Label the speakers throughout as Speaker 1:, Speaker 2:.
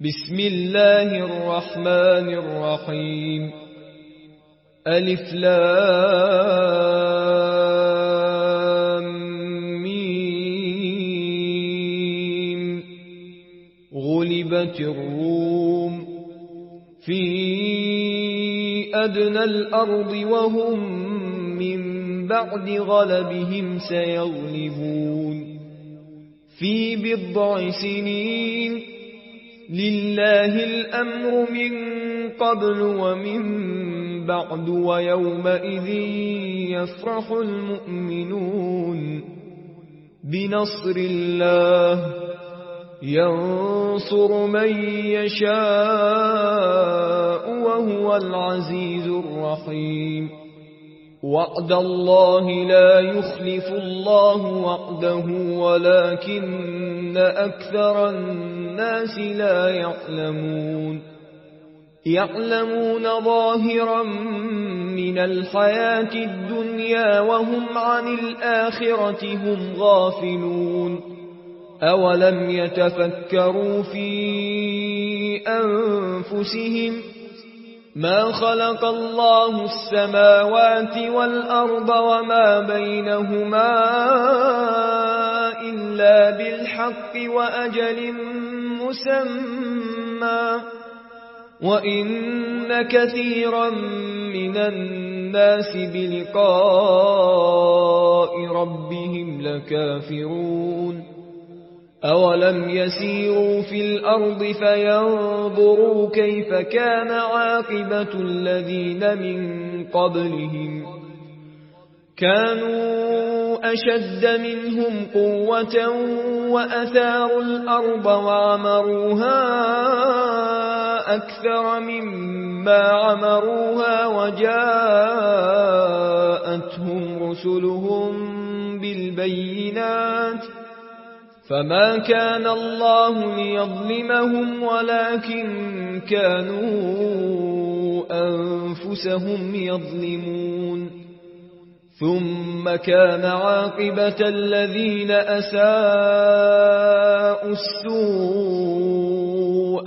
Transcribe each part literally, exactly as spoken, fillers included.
Speaker 1: بسم الله الرحمن الرحيم. ألف لام ميم. غلبت الروم في أدنى الأرض وهم من بعد غلبهم سيغلبون في بضع سنين. لله الأمر من قبل ومن بعد ويومئذ يفرح المؤمنون بنصر الله ينصر من يشاء وهو العزيز الرحيم. وعد الله لا يخلف الله وعده ولكن أكثر الناس لا يعلمون. يعلمون ظاهرا من الحياة الدنيا وهم عن الآخرة هم غافلون. أولم يتفكروا في أنفسهم ما خلق الله السماوات والأرض وما بينهما إلا بالحق وأجل مسمى وإن كثيرا من الناس بلقاء ربهم لكافرون. أولم يسيروا في الأرض فينظروا كيف كان عاقبة الذين من قبلهم كانوا أشد منهم قوة وأثاروا الأرض وعمروها أكثر مما عمروها وجاءتهم رسلهم بالبينات فما كان الله ليظلمهم ولكن كانوا أنفسهم يظلمون. ثم كان عاقبة الذين أساءوا السوء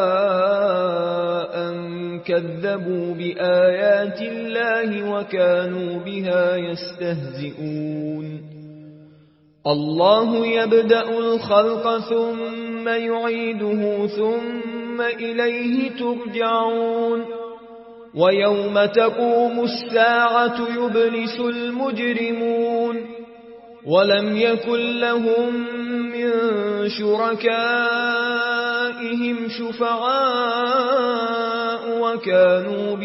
Speaker 1: أن كذبوا بآيات الله وكانوا بها يستهزئون. الله يبدأ الخلق ثم يعيده ثم إليه ترجعون. ويوم تقوم الساعة يبلس المجرمون ولم يكن لهم من شركائهم شفعاء وكانوا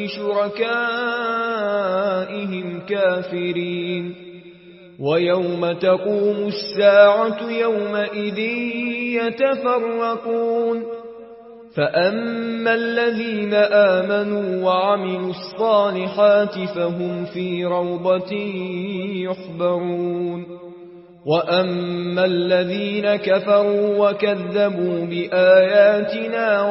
Speaker 1: بشركائهم كافرين. ويوم تقوم الساعة يومئذ يتفرقون. فأما الذين آمنوا وعملوا الصالحات فهم في روضة يحبرون. وأما الذين كفروا وكذبوا بآياتنا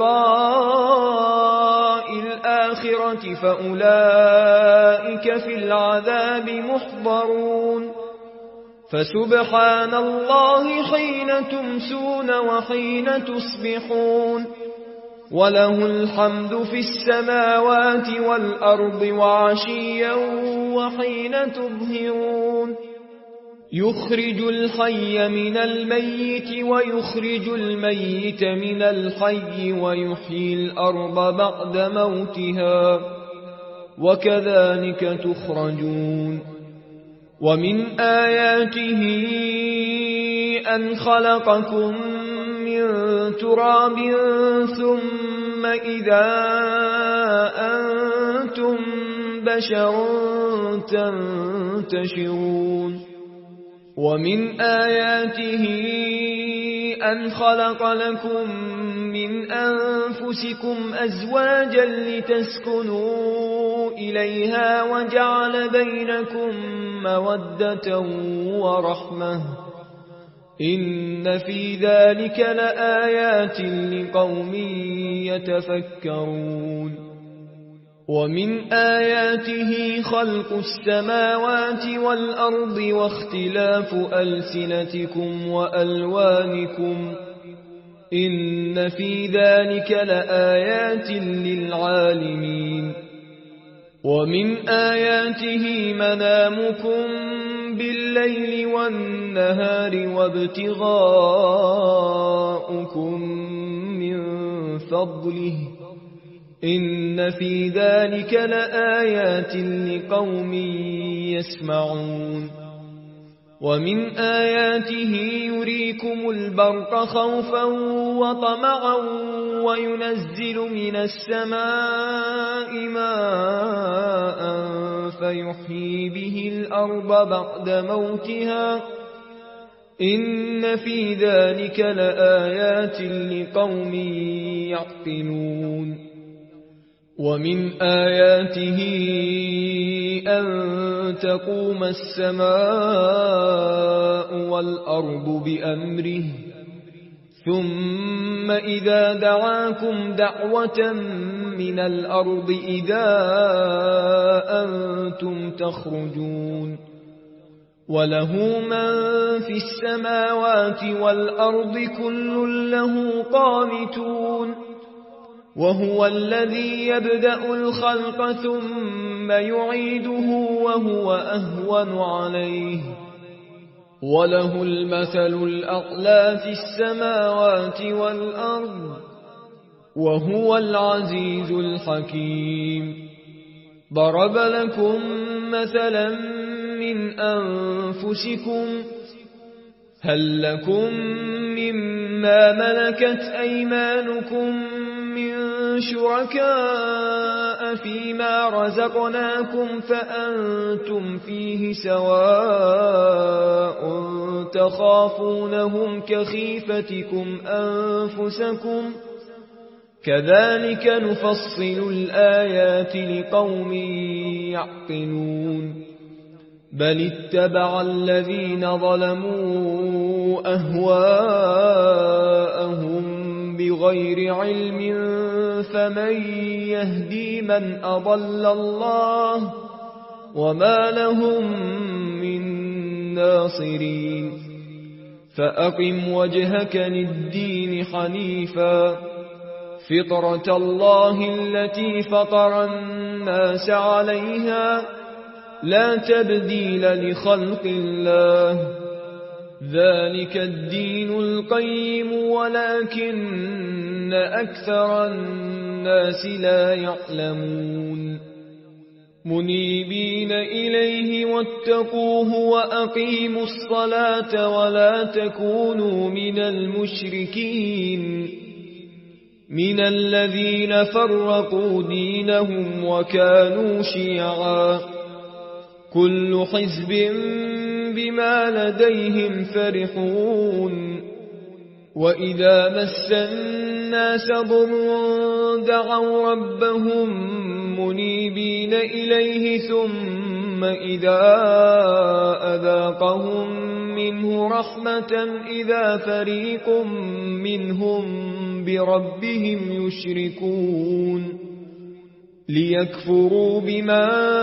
Speaker 1: ولقاء الآخرة فأولئك في العذاب محضرون. فسبحان الله حين تمسون وحين تصبحون وله الحمد في السماوات والأرض وعشيا وحين تظهرون. يخرج الحي من الميت ويخرج الميت من الحي ويحيي الأرض بعد موتها وكذلك تخرجون. ومن آياته أن خلقكم من تراب ثم إذا أنتم بشر تنتشرون. ومن آياته أن خلق لكم من أنفسكم أزواجا لتسكنوا إليها وجعل بينكم مودة ورحمة إن في ذلك لآيات لقوم يتفكرون. ومن آياته خلق السماوات والأرض واختلاف ألسنتكم وألوانكم إن في ذلك لآيات للعالمين ومن آياته منامكم بالليل والنهار وابتغاؤكم من فضله إن في ذلك لآيات لقوم يسمعون ومن آياته يريكم البرق خوفا وطمعا وينزل من السماء ماء فيحيي به الأرض بعد موتها إن في ذلك لآيات لقوم يعقلون ومن آياته أن تقوم السماء والأرض بأمره ثم إذا دعاكم دعوة من الأرض إذا أنتم تخرجون وله من في السماوات والأرض كل له قانتون وهو الذي يبدأ الخلق ثم يعيده وهو أهون عليه وله المثل الأعلى في السماوات والأرض وهو العزيز الحكيم ضرب لكم مثلا من أنفسكم هل لكم مما ملكت أيمانكم من شركاء فيما رزقناكم فأنتم فيه سواء تخافونهم كخيفتكم أنفسكم كذلك نفصل الآيات لقوم يعقلون بل اتبع الذين ظلموا أهواءهم بغير علم فمن يهدي من أضل الله وما لهم من ناصرين فأقم وجهك للدين حنيفا فطرة الله التي فطر الناس عليها لا تبديل لخلق الله ذلك الدين القيم ولكن أكثر الناس لا يعلمون منيبين إليه واتقوه وأقيموا الصلاة ولا تكونوا من المشركين من الذين فرقوا دينهم وكانوا شيعا كل حزب بما لديهم فرحون وإذا مس الناس ضر دعوا ربهم منيبين إليه ثم إذا أذاقهم منه رحمة إذا فريق منهم بربهم يشركون ليكفروا بما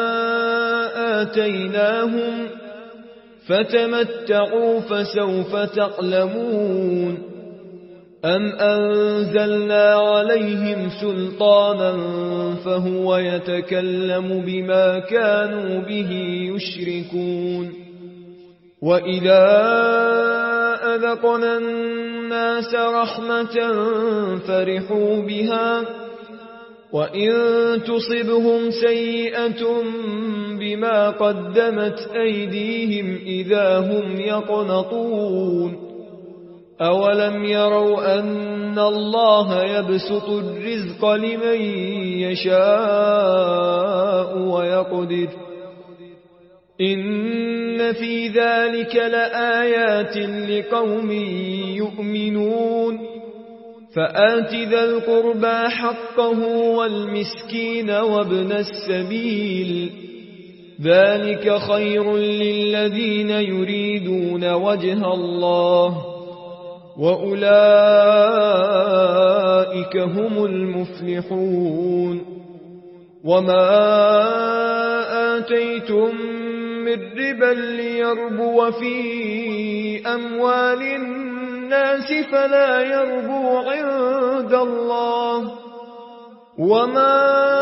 Speaker 1: آتيناهم فتمتعوا فسوف تعلمون أم أنزلنا عليهم سلطانا فهو يتكلم بما كانوا به يشركون وإذا أذقنا الناس رحمة فرحوا بها وإن تصبهم سيئة بما قدمت أيديهم إذا هم يقنطون أولم يروا أن الله يبسط الرزق لمن يشاء ويقدر إن في ذلك لآيات لقوم يؤمنون فآت ذا القربى حقه والمسكين وابن السبيل ذلك خير للذين يريدون وجه الله وأولئك هم المفلحون وما آتيتم من ربا ليربو في أموال الناس فلا يربو عند الله وما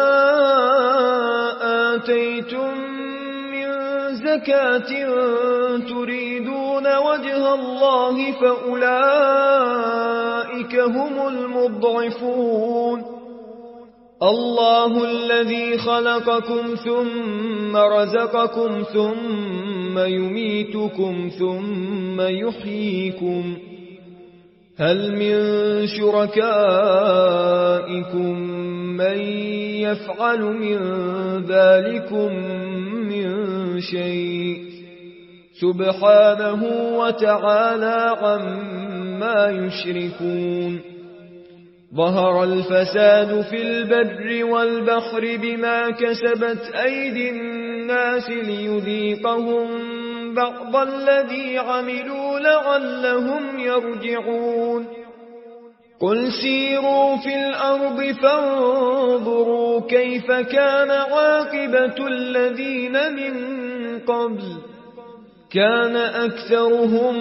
Speaker 1: آتيتم من زكاة تريدون وجه الله فأولئك هم المضعفون الله الذي خلقكم ثم رزقكم ثم يميتكم ثم يحييكم هل من شركائكم من يفعل من ذلكم من شيء سبحانه وتعالى عما يشركون ظهر الفساد في البر والبحر بما كسبت أيدي الناس ليذيقهم بعض الذي عملوا لعلهم يرجعون قل سيروا في الأرض فانظروا كيف كان عاقبة الذين من قبل كان أكثرهم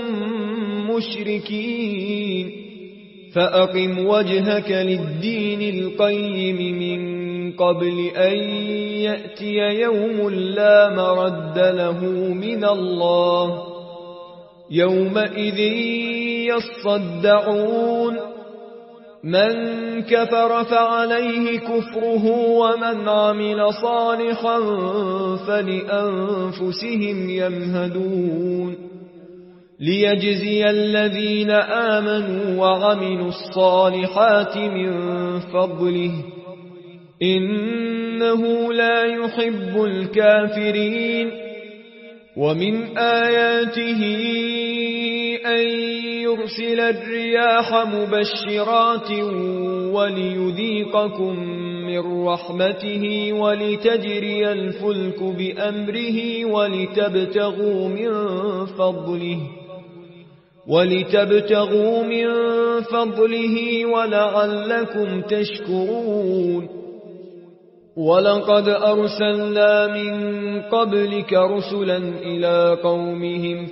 Speaker 1: مشركين فأقم وجهك للدين القيم من قبل أن يأتي يوم لا مرد له من الله يومئذ يصدعون من كفر فعليه كفره ومن عمل صالحا فلأنفسهم يمهدون ليجزي الذين آمنوا وعملوا الصالحات من فضله إنه لا يحب الكافرين ومن آياته أن يرسل الرياح مبشرات وليذيقكم من رحمته ولتجري الفلك بأمره ولتبتغوا من فضله ولتبتغوا من فضله ولعلكم تشكرون ولقد أرسلنا من قبلك رسلا إلى قومهم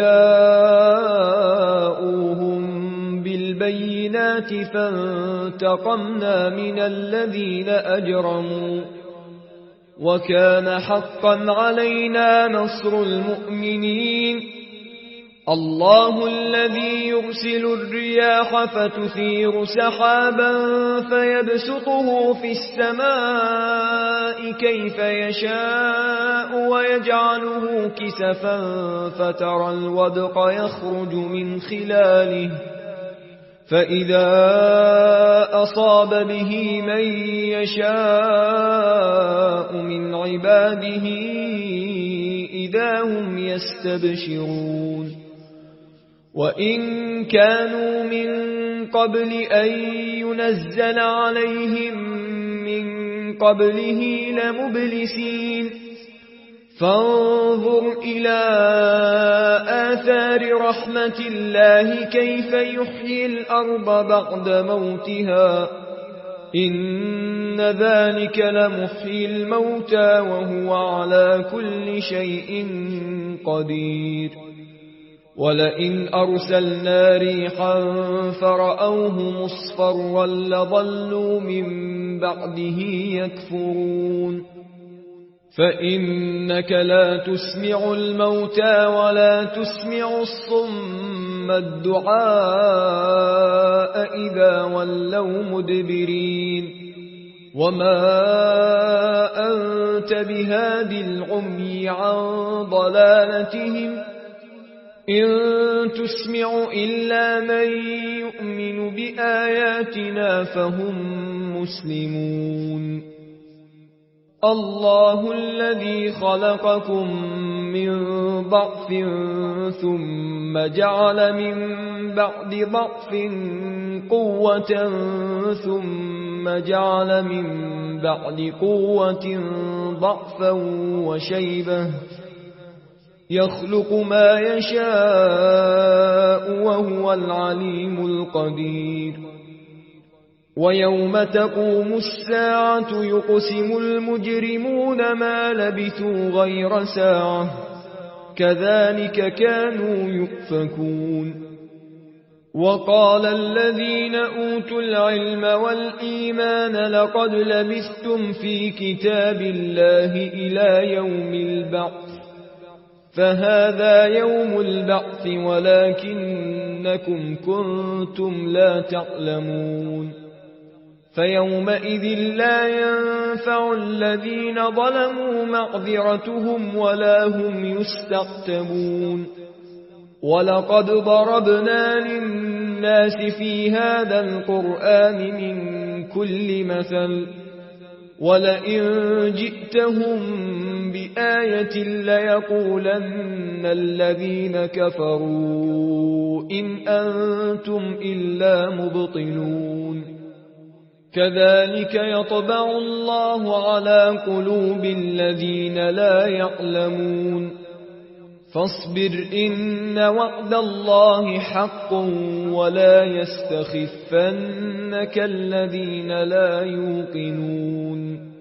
Speaker 1: فجاءوهم بالبينات فانتقمنا من الذين أجرموا وكان حقا علينا نصر المؤمنين الله الذي يرسل الرياح فتثير سحابا فيبسطه في السماء كيف يشاء ويجعله كسفا فترى الودق يخرج من خلاله فإذا أصاب به من يشاء من عباده إذا هم يستبشرون وإن كانوا من قبل أن ينزل عليهم من قبله لمبلسين فانظر إلى آثار رحمة الله كيف يحيي الأرض بعد موتها إن ذلك لمحيي الموتى وهو على كل شيء قدير ولئن أرسلنا ريحا فرأوه مصفرا لظلوا من بعده يكفرون فإنك لا تسمع الموتى ولا تسمع الصم الدعاء إذا ولوا مدبرين وما أنت بهاد العمي عن ضلالتهم إن تسمع إلا من يؤمن بآياتنا فهم مسلمون الله الذي خلقكم من ضعف ثم جعل من بعد ضعف قوة ثم جعل من بعد قوة ضعفا وشيبة يخلق ما يشاء وهو العليم القدير ويوم تقوم الساعة يقسم المجرمون ما لبثوا غير ساعة كذلك كانوا يؤفكون وقال الذين أوتوا العلم والإيمان لقد لبثتم في كتاب الله إلى يوم البعث فهذا يوم البعث ولكنكم كنتم لا تعلمون فيومئذ لا ينفع الذين ظلموا معذرتهم ولا هم يستعتبون ولقد ضربنا للناس في هذا القرآن من كل مثل ولئن جئتهم بآية ليقولن الذين كفروا إن أنتم إلا مبطلون كذلك يطبع الله على قلوب الذين لا يعلمون فاصبر إن وعد الله حق ولا يستخفنك الذين لا يوقنون